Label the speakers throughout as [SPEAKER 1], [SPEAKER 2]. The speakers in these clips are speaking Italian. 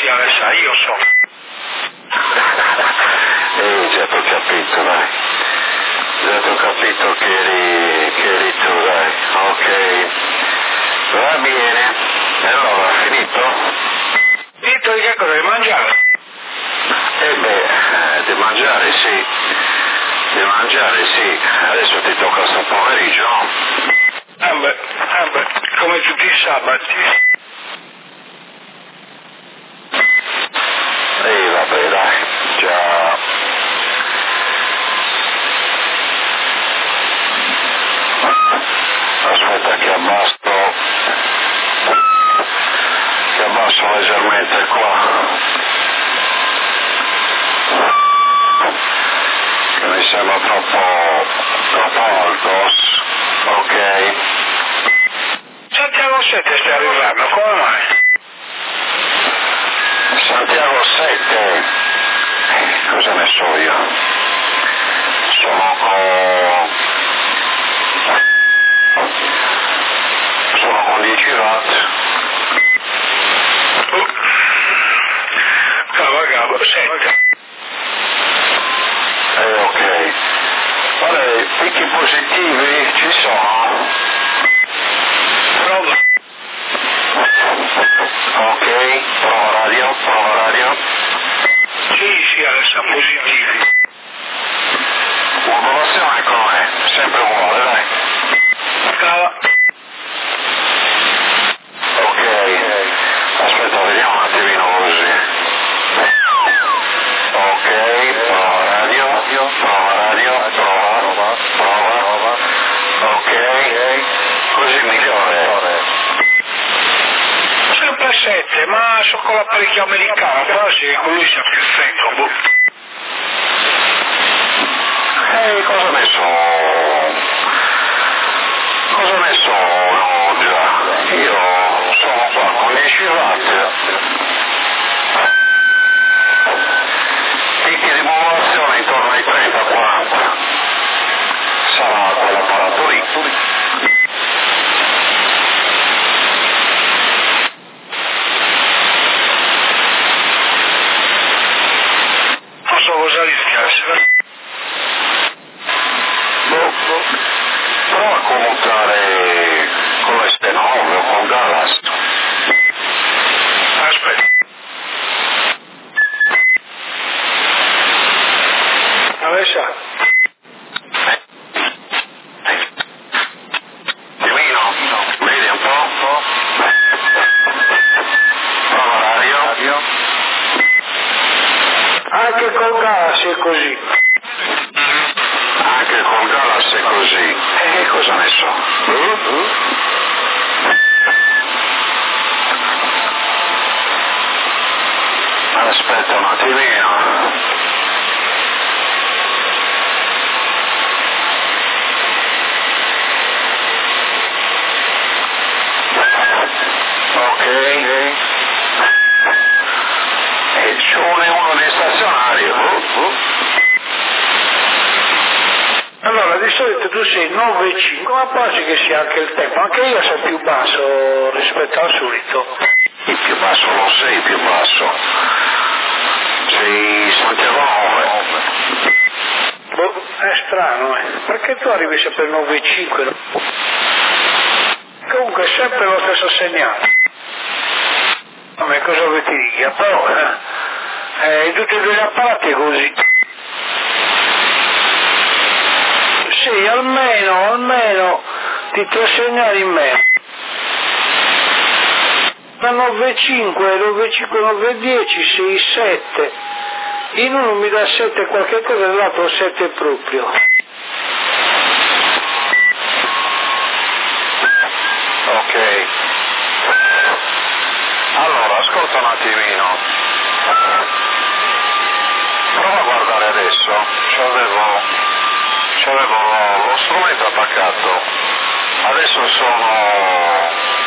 [SPEAKER 1] Alessà, io so.
[SPEAKER 2] Già t'ho capito, dai. Già t'ho capito che eri tu, dai. Ok. Va bene. E allora, finito?
[SPEAKER 1] Finito di che cosa? Di mangiare?
[SPEAKER 2] Di mangiare sì. Di mangiare sì. Adesso ti tocca sto pomeriggio, no?
[SPEAKER 1] Come tutti i sabati.
[SPEAKER 2] Vabbè, dai. Già. Aspetta che abbasso leggermente qua, che mi sembra troppo alto. Ok.
[SPEAKER 1] Santiago 7 stai arrivando, come mai?
[SPEAKER 2] Santiago 7, cosa ne so io? Sono con 10 watt.
[SPEAKER 1] Cavagavo, 7.
[SPEAKER 2] Ok. Guarda, picchi positivi ci sono.
[SPEAKER 1] Prova.
[SPEAKER 2] Ok, prova radio.
[SPEAKER 1] Sì, Alessà, positivi.
[SPEAKER 2] Popolazione com'è? Sempre uguale, dai.
[SPEAKER 1] Cava.
[SPEAKER 2] Ok, aspetta, vediamo un attimino così. Ok, prova radio, prova. Ok, così migliore.
[SPEAKER 1] Sempre 7, ma so con l'apparecchio americano, però sì, con lui sia più secco, boh.
[SPEAKER 2] Cosa ho messo? No, già. Io sono qua con 10 watt. Picchi di popolazione intorno ai 30-40. Sarà quell'apparato lì.
[SPEAKER 1] Non so cosa rischiasse.
[SPEAKER 2] Prova a commutare con l'S9 o con Dallas.
[SPEAKER 1] Aspetta. Alessà.
[SPEAKER 2] Dimino, vedi un po'? Prova radio.
[SPEAKER 1] Anche col gas è così.
[SPEAKER 2] Anche con Dallas è così. E cosa ne so? Aspetta un attimino. Ok. E ci vuole uno di stazionario.
[SPEAKER 1] Allora, di solito tu sei 9,5, ma poi che sia anche il tempo. Anche io sono più basso rispetto al solito.
[SPEAKER 2] Il più basso non sei più basso. Sei Santiago 9.
[SPEAKER 1] Boh, è strano, Perché tu arrivi sempre 9,5? No? Comunque è sempre lo stesso segnale. Come cosa vuoi ti dica? Però in tutti e due gli apparati è così. Sì, almeno di 3 segnali in meno. Da 9,5, 9,10, 6, 7. In uno mi dà 7 qualche cosa, nell'altro 7 proprio.
[SPEAKER 2] Ok. Allora, ascolta un attimino. Prova a guardare adesso. C'avevo lo strumento attaccato. Adesso sono...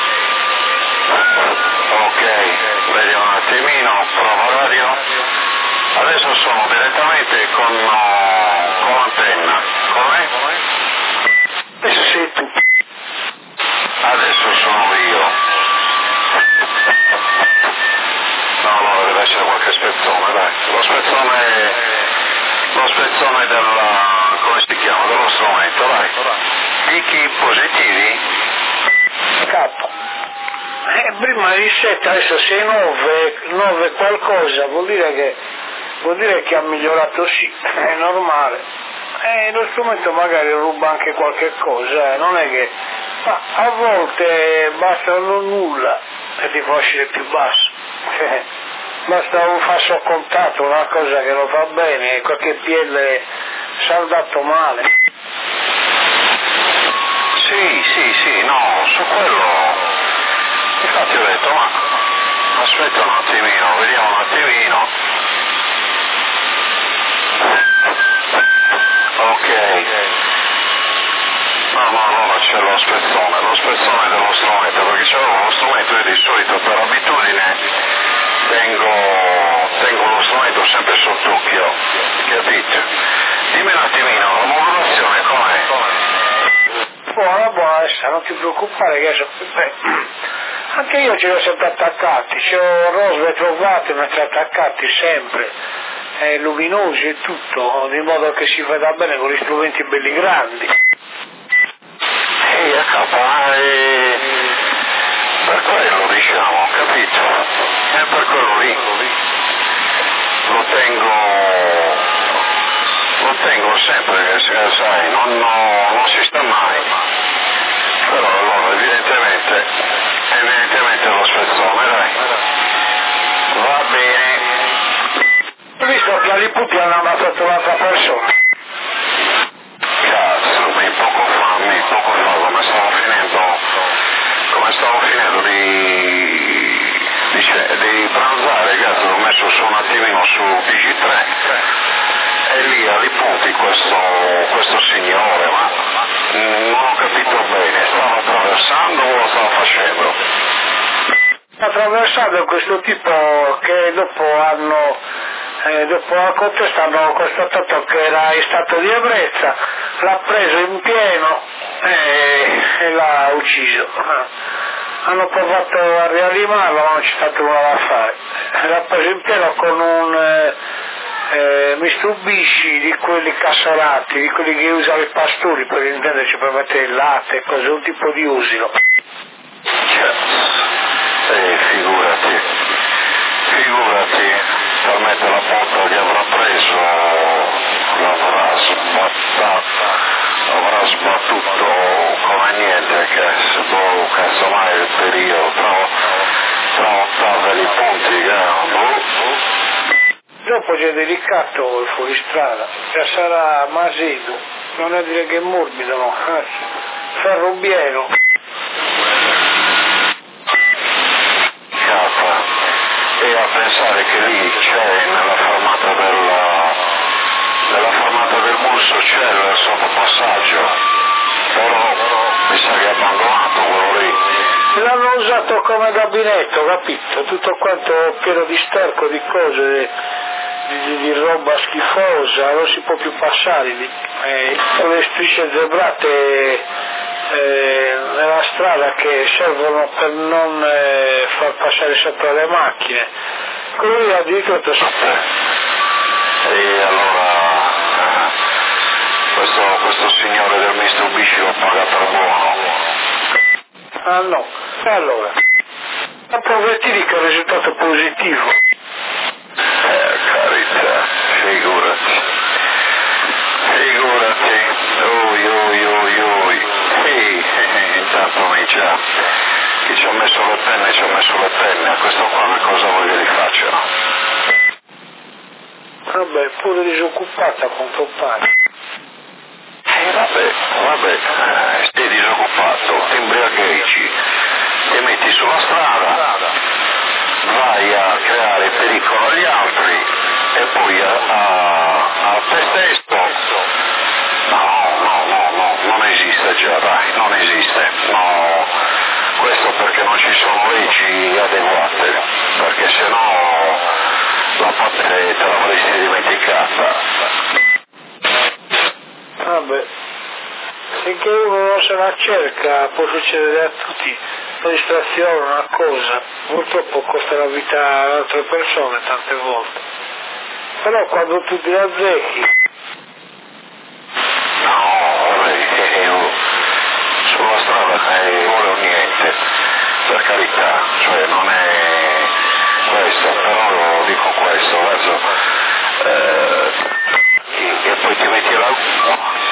[SPEAKER 2] Ok, vedi un attimino, prova radio. Adesso sono direttamente con l'antenna. Com'è?
[SPEAKER 1] Adesso sei tu.
[SPEAKER 2] Adesso sono io. No, deve essere qualche spezzone, dai. Lo spezzone della, come si chiama, dello strumento, dai. Picchi positivi?
[SPEAKER 1] K. Prima di 7, adesso se 9 qualcosa, vuol dire che ha migliorato, sì, è normale. Lo strumento magari ruba anche qualche cosa, non è che... Ma a volte basta non nulla e ti fa uscire più basso. Basta un falso contatto, una cosa che non fa bene, qualche piede saldato male.
[SPEAKER 2] Sì, no, su quello... Infatti ho detto, ma aspetta un attimino, vediamo un attimino. Ok. No, c'è lo spezzone dello strumento, perché c'è uno strumento, io di solito per abitudine tengo lo strumento sempre sott'occhio, capito? Dimmi un attimino, la modulazione com'è?
[SPEAKER 1] Buona, non ti preoccupare che anche io ce li ho sempre attaccati, c'ho rose trovate mentre attaccati sempre, luminosi e tutto, di modo che si veda bene con gli strumenti belli grandi.
[SPEAKER 2] Per quello diciamo, capito? È per quello lì. Lo tengo sempre, sai, non si sta mai. Però allora evidentemente lo spezzone, dai. Va bene.
[SPEAKER 1] Ho visto che lì putti hanno ammazzato un'altra persona.
[SPEAKER 2] Cazzo, poco fa, come stavo finendo di pranzare, cazzo, l'ho messo su un attimino su TG3 e lì a Liputi questo signore, ma non ho capito bene, stava attraversando o lo stava facendo?
[SPEAKER 1] Attraversando questo tipo che dopo la contesta hanno constatato che era in stato di ebbrezza, l'ha preso in pieno e l'ha ucciso. Hanno provato a rianimarlo, ma non c'è stato nulla da fare. L'ha preso in pieno con un Mitsubishi di quelli cassolati, di quelli che usano i pastori, per intenderci, per mettere il latte e cose, un tipo di usino.
[SPEAKER 2] Figurati, per mettere la botta che avrà preso, l'avrà sbattuto come niente, che casomai il periodo tra ottave di punti,
[SPEAKER 1] Dopo c'è delicato il fuoristrada, già sarà Masino, non è dire che è morbido, no, ferro pieno.
[SPEAKER 2] E a pensare che lì c'è nella fermata del bus c'è il sottopassaggio, però mi sa che è abbandonato quello lì.
[SPEAKER 1] L'hanno usato come gabinetto, capito? Tutto quanto pieno di sterco, di cose, di roba schifosa, non si può più passare lì. Con le strisce zebrate nella strada che servono per non far passare sopra le macchine. Quello lì addirittura
[SPEAKER 2] e allora questo signore del Mitsubishi lo paga per buono.
[SPEAKER 1] Ah no, e allora? Approvettili che è un risultato positivo.
[SPEAKER 2] Carità, figurati. Intanto mi già chi ci ha messo le penne, questo qua una cosa voglio che facciano.
[SPEAKER 1] Vabbè, pure disoccupata con tuo padre.
[SPEAKER 2] Vabbè, stai disoccupato, ti imbriagheggi, ti metti sulla strada, vai a creare pericolo agli altri e poi a te stesso. No, non esiste già, dai, non esiste. No, questo perché non ci sono leggi adeguate, perché sennò la parte te l'avresti dimenticata.
[SPEAKER 1] Vabbè, finché uno non se la cerca può succedere a tutti. distrazione, una cosa, purtroppo costa la vita ad altre persone tante volte. Però quando tu ti azzecchi...
[SPEAKER 2] No, io sulla strada non volevo niente, per carità, cioè non è questo, però dico questo, adesso e poi ti metti la